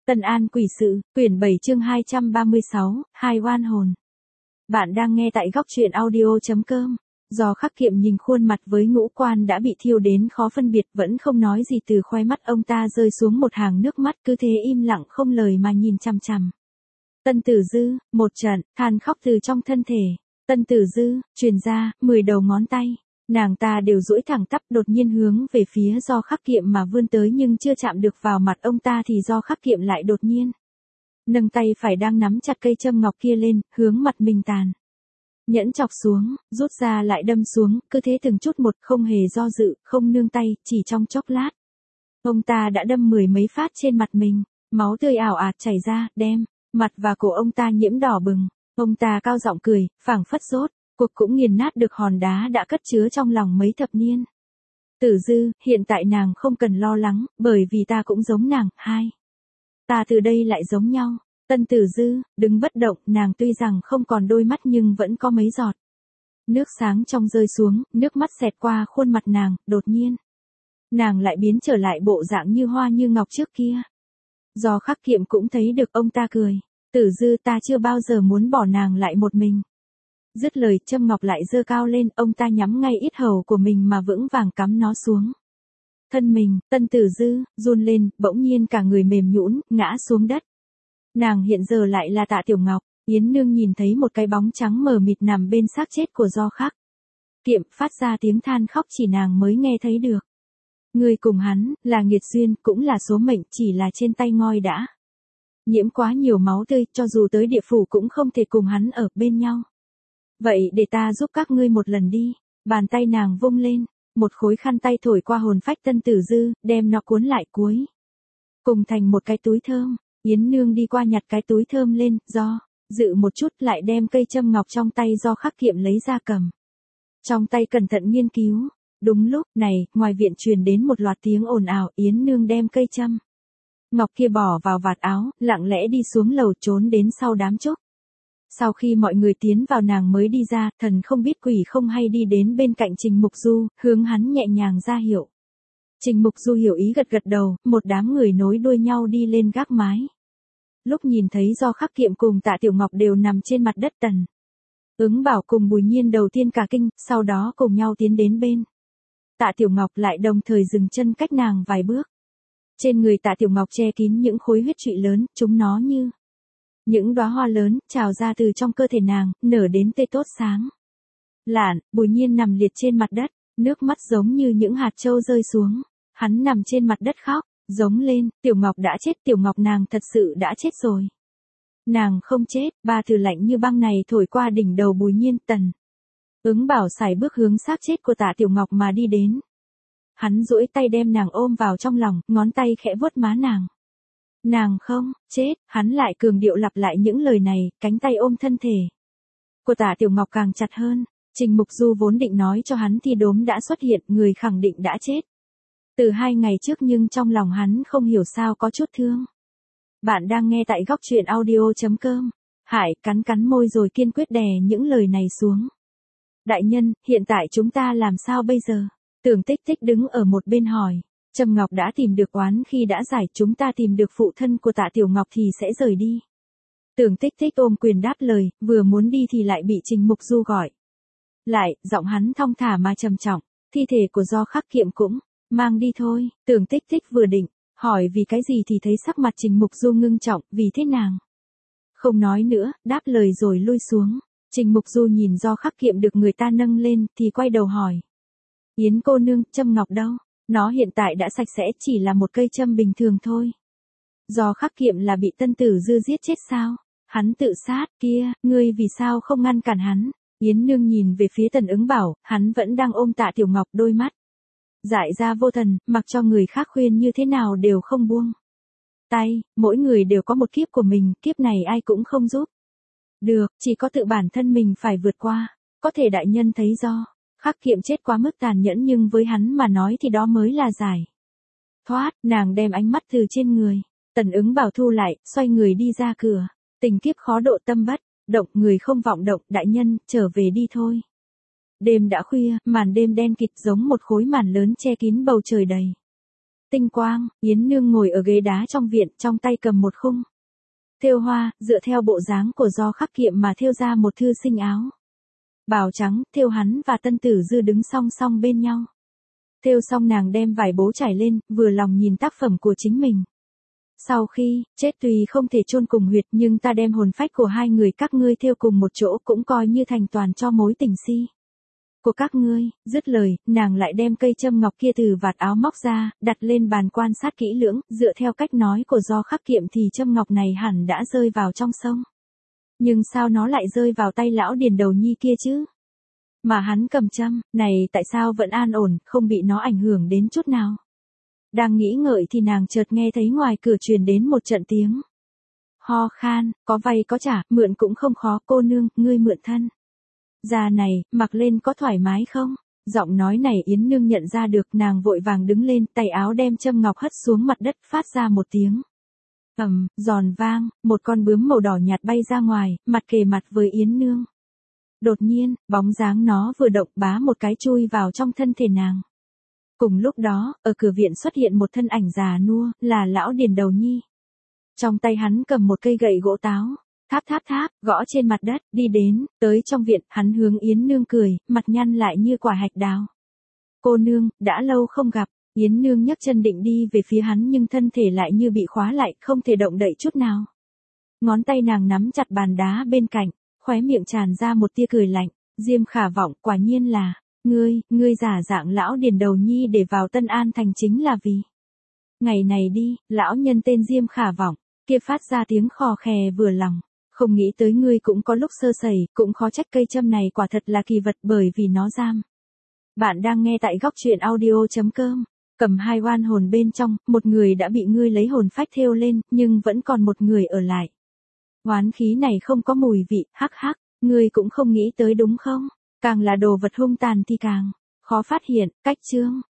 Tân An Quỷ Sự, quyển 7 chương 236, hai oan hồn. Bạn đang nghe tại góc truyện audio.com. Do Khắc Kiệm nhìn khuôn mặt với ngũ quan đã bị thiêu đến khó phân biệt vẫn không nói gì, từ khóe mắt ông ta rơi xuống một hàng nước mắt, cứ thế im lặng không lời mà nhìn chằm chằm. Tân Tử Dư, một trận than khóc từ trong thân thể. Tân Tử Dư, truyền ra, 10 đầu ngón tay. Nàng ta đều duỗi thẳng tắp, đột nhiên hướng về phía Do Khắc Kiệm mà vươn tới, nhưng chưa chạm được vào mặt ông ta thì Do Khắc Kiệm lại đột nhiên nâng tay phải đang nắm chặt cây châm ngọc kia lên, hướng mặt mình tàn nhẫn chọc xuống, rút ra lại đâm xuống, cứ thế từng chút một, không hề do dự, không nương tay, chỉ trong chốc lát. Ông ta đã đâm 10 mấy phát trên mặt mình, máu tươi ảo ạt chảy ra, đem mặt và cổ ông ta nhiễm đỏ bừng. Ông ta cao giọng cười, phảng phất rốt cuộc cũng nghiền nát được hòn đá đã cất chứa trong lòng mấy thập niên. Tử Dư, hiện tại nàng không cần lo lắng, bởi vì ta cũng giống nàng, hai ta từ đây lại giống nhau. Tân Tử Dư, đứng bất động, nàng tuy rằng không còn đôi mắt nhưng vẫn có mấy giọt nước sáng trong rơi xuống, nước mắt xẹt qua khuôn mặt nàng, đột nhiên nàng lại biến trở lại bộ dạng như hoa như ngọc trước kia. Do Khắc Kiệm cũng thấy được, ông ta cười. Tử Dư, ta chưa bao giờ muốn bỏ nàng lại một mình. Dứt lời, châm ngọc lại giơ cao lên, ông ta nhắm ngay yết hầu của mình mà vững vàng cắm nó xuống. Thân mình, Tân Tử Dư, run lên, bỗng nhiên cả người mềm nhũn, ngã xuống đất. Nàng hiện giờ lại là Tạ Tiểu Ngọc. Yến Nương nhìn thấy một cái bóng trắng mờ mịt nằm bên xác chết của Do Khắc Kiệm, phát ra tiếng than khóc chỉ nàng mới nghe thấy được. Người cùng hắn, là nghiệt duyên, cũng là số mệnh, chỉ là trên tay ngoi đã nhiễm quá nhiều máu tươi, cho dù tới địa phủ cũng không thể cùng hắn ở bên nhau. Vậy để ta giúp các ngươi một lần đi. Bàn tay nàng vung lên, một khối khăn tay thổi qua hồn phách Tân Tử Dư, đem nó cuốn lại cuối cùng thành một cái túi thơm. Yến Nương đi qua nhặt cái túi thơm lên, do dự một chút lại đem cây châm ngọc trong tay Do Khắc Kiệm lấy ra cầm trong tay cẩn thận nghiên cứu. Đúng lúc này, ngoài viện truyền đến một loạt tiếng ồn ào. Yến Nương đem cây châm ngọc kia bỏ vào vạt áo, lặng lẽ đi xuống lầu trốn đến sau đám trúc. Sau khi mọi người tiến vào nàng mới đi ra, thần không biết quỷ không hay đi đến bên cạnh Trình Mục Du, hướng hắn nhẹ nhàng ra hiệu. Trình Mục Du hiểu ý gật gật đầu, một đám người nối đuôi nhau đi lên gác mái. Lúc nhìn thấy Do Khắc Kiệm cùng Tạ Tiểu Ngọc đều nằm trên mặt đất, Tần Ứng Bảo cùng Bùi Nhiên đầu tiên cả kinh, sau đó cùng nhau tiến đến bên Tạ Tiểu Ngọc, lại đồng thời dừng chân cách nàng vài bước. Trên người Tạ Tiểu Ngọc che kín những khối huyết trụy lớn, chúng nó như những đóa hoa lớn, trào ra từ trong cơ thể nàng, nở đến tê tốt sáng lạn. Bùi Nhiên nằm liệt trên mặt đất, nước mắt giống như những hạt châu rơi xuống. Hắn nằm trên mặt đất khóc, giống lên, Tiểu Ngọc đã chết, Tiểu Ngọc nàng thật sự đã chết rồi. Nàng không chết. Ba từ lạnh như băng này thổi qua đỉnh đầu Bùi Nhiên. Tần Ứng Bảo sải bước hướng xác chết của Tạ Tiểu Ngọc mà đi đến. Hắn duỗi tay đem nàng ôm vào trong lòng, ngón tay khẽ vuốt má nàng. Nàng không chết. Hắn lại cường điệu lặp lại những lời này, cánh tay ôm thân thể của Tạ Tiểu Ngọc càng chặt hơn. Trình Mục Du vốn định nói cho hắn thì đốm đã xuất hiện, người khẳng định đã chết từ 2 ngày trước, nhưng trong lòng hắn không hiểu sao có chút thương. Bạn đang nghe tại góc truyện audio.com. Hải cắn cắn môi rồi kiên quyết đè những lời này xuống. Đại nhân, hiện tại chúng ta làm sao bây giờ? Tưởng Tích Tích đứng ở một bên hỏi. Trầm Ngọc đã tìm được oán khi đã giải, chúng ta tìm được phụ thân của Tạ Tiểu Ngọc thì sẽ rời đi. Tưởng Tích Tích ôm quyền đáp lời, vừa muốn đi thì lại bị Trình Mục Du gọi lại, giọng hắn thong thả mà trầm trọng. Thi thể của Do Khắc Kiệm cũng mang đi thôi. Tưởng Tích Tích vừa định hỏi vì cái gì thì thấy sắc mặt Trình Mục Du ngưng trọng, vì thế nàng không nói nữa, đáp lời rồi lui xuống. Trình Mục Du nhìn Do Khắc Kiệm được người ta nâng lên thì quay đầu hỏi. Yến cô nương, châm ngọc đâu? Nó hiện tại đã sạch sẽ, chỉ là một cây châm bình thường thôi. Do Khắc Kiệm là bị Tân Tử Dư giết chết sao? Hắn tự sát, kia, ngươi vì sao không ngăn cản hắn? Yến Nương nhìn về phía Tần Ứng Bảo, hắn vẫn đang ôm Tạ Tiểu Ngọc, đôi mắt dại ra vô thần, mặc cho người khác khuyên như thế nào đều không buông tay. Mỗi người đều có một kiếp của mình, kiếp này ai cũng không giúp được, chỉ có tự bản thân mình phải vượt qua. Có thể đại nhân thấy Do Khắc Kiệm chết quá mức tàn nhẫn, nhưng với hắn mà nói thì đó mới là giải thoát. Nàng đem ánh mắt từ trên người Tần Ứng Bảo thu lại, xoay người đi ra cửa. Tình kiếp khó độ tâm bất động, người không vọng động, đại nhân, trở về đi thôi. Đêm đã khuya, màn đêm đen kịt giống một khối màn lớn che kín bầu trời đầy Tinh quang, Yến Nương ngồi ở ghế đá trong viện, trong tay cầm một khung thêu hoa, dựa theo bộ dáng của Do Khắc Kiệm mà thêu ra một thư sinh áo bào trắng, thêu hắn và Tân Tử Dư đứng song song bên nhau. Thêu xong nàng đem vải bố trải lên, vừa lòng nhìn tác phẩm của chính mình. Sau khi chết tuy không thể chôn cùng huyệt, nhưng ta đem hồn phách của hai người các ngươi thêu cùng một chỗ cũng coi như thành toàn cho mối tình si của các ngươi. Dứt lời, nàng lại đem cây châm ngọc kia từ vạt áo móc ra, đặt lên bàn quan sát kỹ lưỡng, dựa theo cách nói của Do Khắc Kiệm thì châm ngọc này hẳn đã rơi vào trong sông. Nhưng sao nó lại rơi vào tay lão Điền Đầu Nhi kia chứ? Mà hắn cầm châm, này tại sao vẫn an ổn, không bị nó ảnh hưởng đến chút nào? Đang nghĩ ngợi thì nàng chợt nghe thấy ngoài cửa truyền đến một trận tiếng ho khan, có vay có trả, mượn cũng không khó, cô nương, ngươi mượn thân da này, mặc lên có thoải mái không? Giọng nói này Yến Nương nhận ra được, nàng vội vàng đứng lên, tay áo đem châm ngọc hất xuống mặt đất, phát ra một tiếng giòn vang, một con bướm màu đỏ nhạt bay ra ngoài, mặt kề mặt với Yến Nương. Đột nhiên, bóng dáng nó vừa động, bá một cái chui vào trong thân thể nàng. Cùng lúc đó, ở cửa viện xuất hiện một thân ảnh già nua, là lão Điền Đầu Nhi. Trong tay hắn cầm một cây gậy gỗ táo, tháp tháp tháp, gõ trên mặt đất, đi đến, tới trong viện, hắn hướng Yến Nương cười, mặt nhăn lại như quả hạch đào. Cô nương, đã lâu không gặp. Yến Nương nhấc chân định đi về phía hắn nhưng thân thể lại như bị khóa lại, không thể động đậy chút nào. Ngón tay nàng nắm chặt bàn đá bên cạnh, khóe miệng tràn ra một tia cười lạnh. Diêm Khả Vọng, quả nhiên là ngươi giả dạng lão Điền Đầu Nhi để vào Tân An thành chính là vì ngày này đi. Lão nhân tên Diêm Khả Vọng kia phát ra tiếng khò khè vừa lòng. Không nghĩ tới ngươi cũng có lúc sơ sẩy, cũng khó trách cây châm này quả thật là kỳ vật bởi vì nó giam. Bạn đang nghe tại góc truyện audio.com. Cầm hai oan hồn bên trong, một người đã bị ngươi lấy hồn phách thêu lên, nhưng vẫn còn một người ở lại. Oán khí này không có mùi vị, hắc hắc, ngươi cũng không nghĩ tới đúng không? Càng là đồ vật hung tàn thì càng khó phát hiện. Cách chương